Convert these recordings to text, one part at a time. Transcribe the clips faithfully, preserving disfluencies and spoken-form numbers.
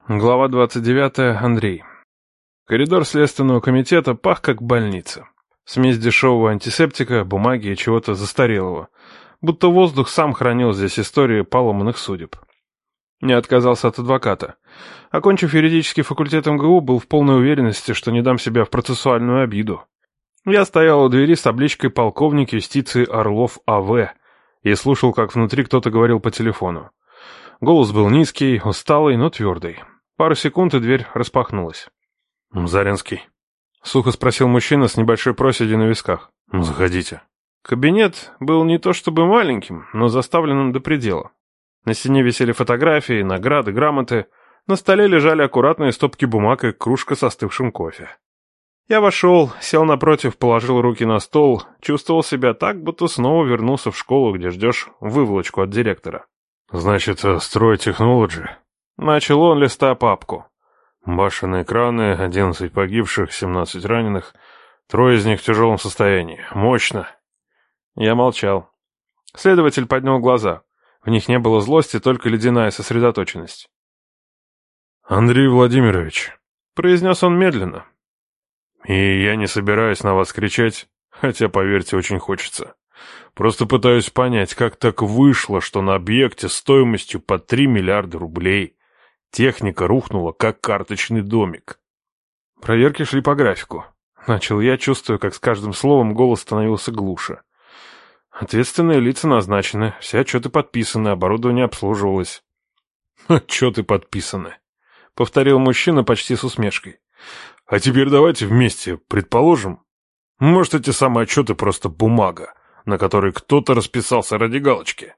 Глава двадцать девятая. Андрей. Коридор Следственного комитета пах как больница. Смесь дешевого антисептика, бумаги и чего-то застарелого. Будто воздух сам хранил здесь истории поломанных судеб. Не отказался от адвоката. Окончив юридический факультет эм гэ у, был в полной уверенности, что не дам себя в процессуальную обиду. Я стоял у двери с табличкой «Полковник юстиции Орлов А В» и слушал, как внутри кто-то говорил по телефону. Голос был низкий, усталый, но твердый. Пару секунд, и дверь распахнулась. «Заринский?» — сухо спросил мужчина с небольшой проседью на висках. «Заходите». Кабинет был не то чтобы маленьким, но заставленным до предела. На стене висели фотографии, награды, грамоты. На столе лежали аккуратные стопки бумаг и кружка с остывшим кофе. Я вошел, сел напротив, положил руки на стол, чувствовал себя так, будто снова вернулся в школу, где ждешь выволочку от директора. «Значит, Строй Технологи?» Начал он, листая папку. «Башенные краны, одиннадцать погибших, семнадцать раненых, трое из них в тяжелом состоянии. Мощно». Я молчал. Следователь поднял глаза. В них не было злости, только ледяная сосредоточенность. «Андрей Владимирович», — произнес он медленно. «И я не собираюсь на вас кричать, хотя, поверьте, очень хочется. Просто пытаюсь понять, как так вышло, что на объекте стоимостью по три миллиарда рублей техника рухнула, как карточный домик». Проверки шли по графику. Начал я, чувствуя, как с каждым словом голос становился глуше. Ответственные лица назначены, все отчеты подписаны, оборудование обслуживалось. «Отчеты подписаны», — повторил мужчина почти с усмешкой. «А теперь давайте вместе предположим. Может, эти самые отчеты просто бумага, на которой кто-то расписался ради галочки».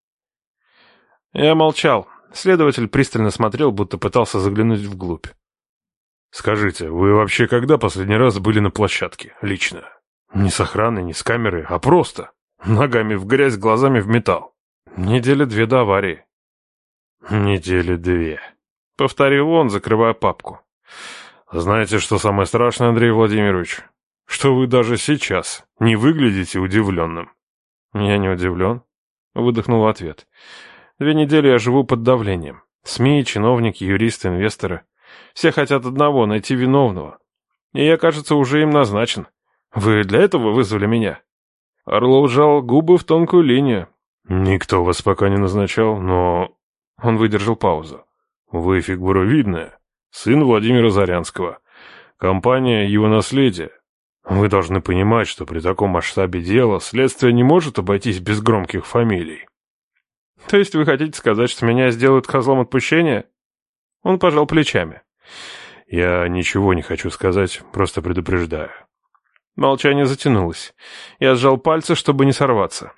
Я молчал. Следователь пристально смотрел, будто пытался заглянуть вглубь. «Скажите, вы вообще когда последний раз были на площадке, лично? Не с охраной, не с камерой, а просто ногами в грязь, глазами в металл?» «Недели две до аварии». «Недели две», — повторил он, закрывая папку. «Знаете, что самое страшное, Андрей Владимирович? Что вы даже сейчас не выглядите удивленным». «Я не удивлен», — выдохнул в ответ. «Две недели я живу под давлением. СМИ, чиновники, юристы, инвесторы. Все хотят одного — найти виновного. И я, кажется, уже им назначен. Вы для этого вызвали меня?» Орлов сжал губы в тонкую линию. «Никто вас пока не назначал, но...» Он выдержал паузу. «Вы фигура видная. Сын Владимира Зарянского. Компания «Его наследие». Вы должны понимать, что при таком масштабе дела следствие не может обойтись без громких фамилий». «То есть вы хотите сказать, что меня сделают козлом отпущения?» Он пожал плечами. «Я ничего не хочу сказать, просто предупреждаю». Молчание затянулось. Я сжал пальцы, чтобы не сорваться.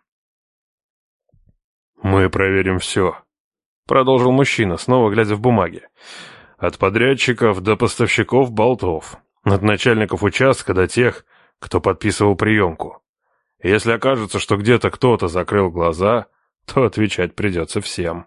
«Мы проверим все», — продолжил мужчина, снова глядя в бумаги. «От подрядчиков до поставщиков болтов, от начальников участка до тех, кто подписывал приемку. Если окажется, что где-то кто-то закрыл глаза, то отвечать придется всем».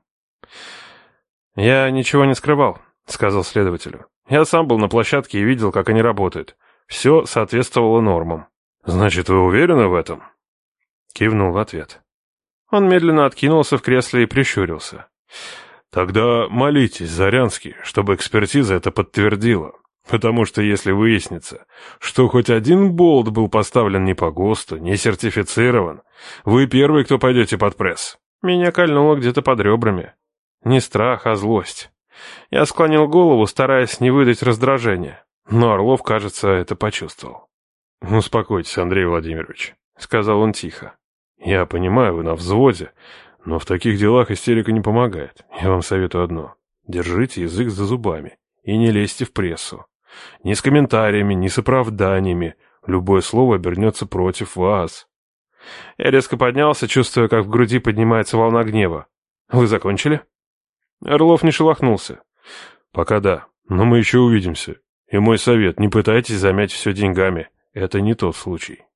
«Я ничего не скрывал», — сказал следователю. «Я сам был на площадке и видел, как они работают. Все соответствовало нормам». «Значит, вы уверены в этом?» Кивнул в ответ. Он медленно откинулся в кресле и прищурился. «Тогда молитесь, Зарянский, чтобы экспертиза это подтвердила. Потому что если выяснится, что хоть один болт был поставлен не по ГОСТу, не сертифицирован, вы первый, кто пойдете под пресс». Меня кольнуло где-то под ребрами. Не страх, а злость. Я склонил голову, стараясь не выдать раздражения. Но Орлов, кажется, это почувствовал. «Успокойтесь, Андрей Владимирович», — сказал он тихо. «Я понимаю, вы на взводе, но в таких делах истерика не помогает. Я вам советую одно. Держите язык за зубами и не лезьте в прессу. Ни с комментариями, ни с оправданиями. Любое слово обернется против вас». Я резко поднялся, чувствуя, как в груди поднимается волна гнева. «Вы закончили?» Орлов не шелохнулся. «Пока да, но мы еще увидимся. И мой совет, не пытайтесь замять все деньгами. Это не тот случай».